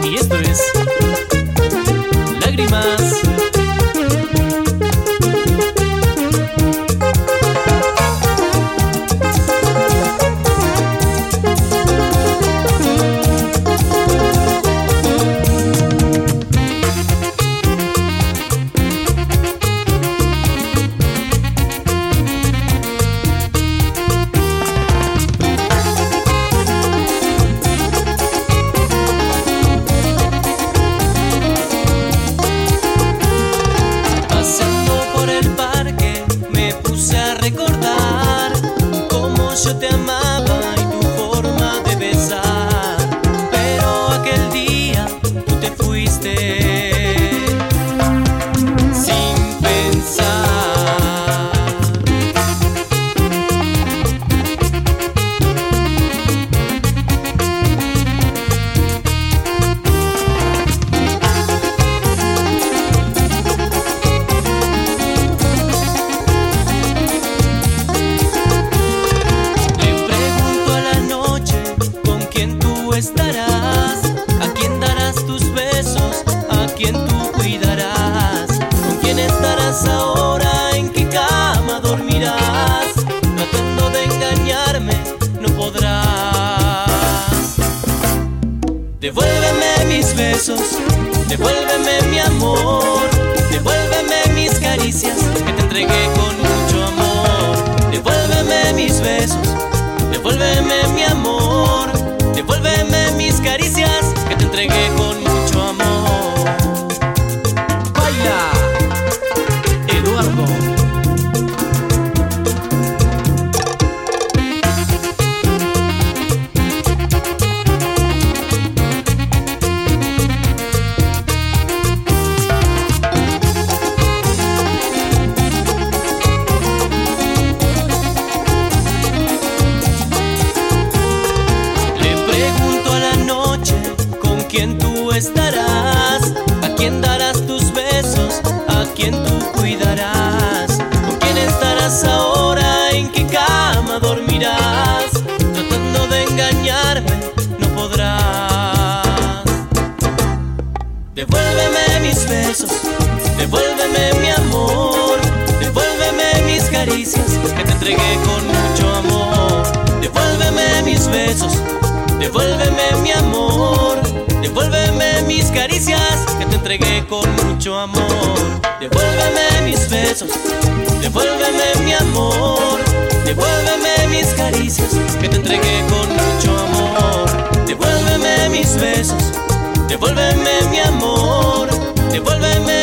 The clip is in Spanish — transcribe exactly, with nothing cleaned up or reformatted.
Y esto es Lágrimas. Recordar cómo yo te amaba y tu forma de besar, pero aquel día tú te fuiste sin pensar. Estarás, a quién darás tus besos, a quién tú cuidarás, con quién estarás ahora, en qué cama dormirás, tratando de engañarme no podrás. Devuélveme mis besos, devuélveme mi amor, devuélveme mis caricias que te entregué con mucho amor. Devuélveme mis besos, devuélveme mi amor, devuélveme mis caricias que te entregué con mucho amor. Baila, Eduardo. ¿Quién tú estarás? ¿A quién darás tus besos? ¿A quién tú cuidarás? ¿Con quién estarás ahora? ¿En qué cama dormirás? Tratando de engañarme no podrás. Devuélveme mis besos, devuélveme mi amor, devuélveme mis caricias que te entregué con mucho amor. Devuélveme mis besos, devuélveme mi amor, devuélveme mis caricias que te entregué con mucho amor. Devuélveme mis besos, devuélveme mi amor, devuélveme mis caricias que te entregué con mucho amor. Devuélveme mis besos, devuélveme mi amor, devuélveme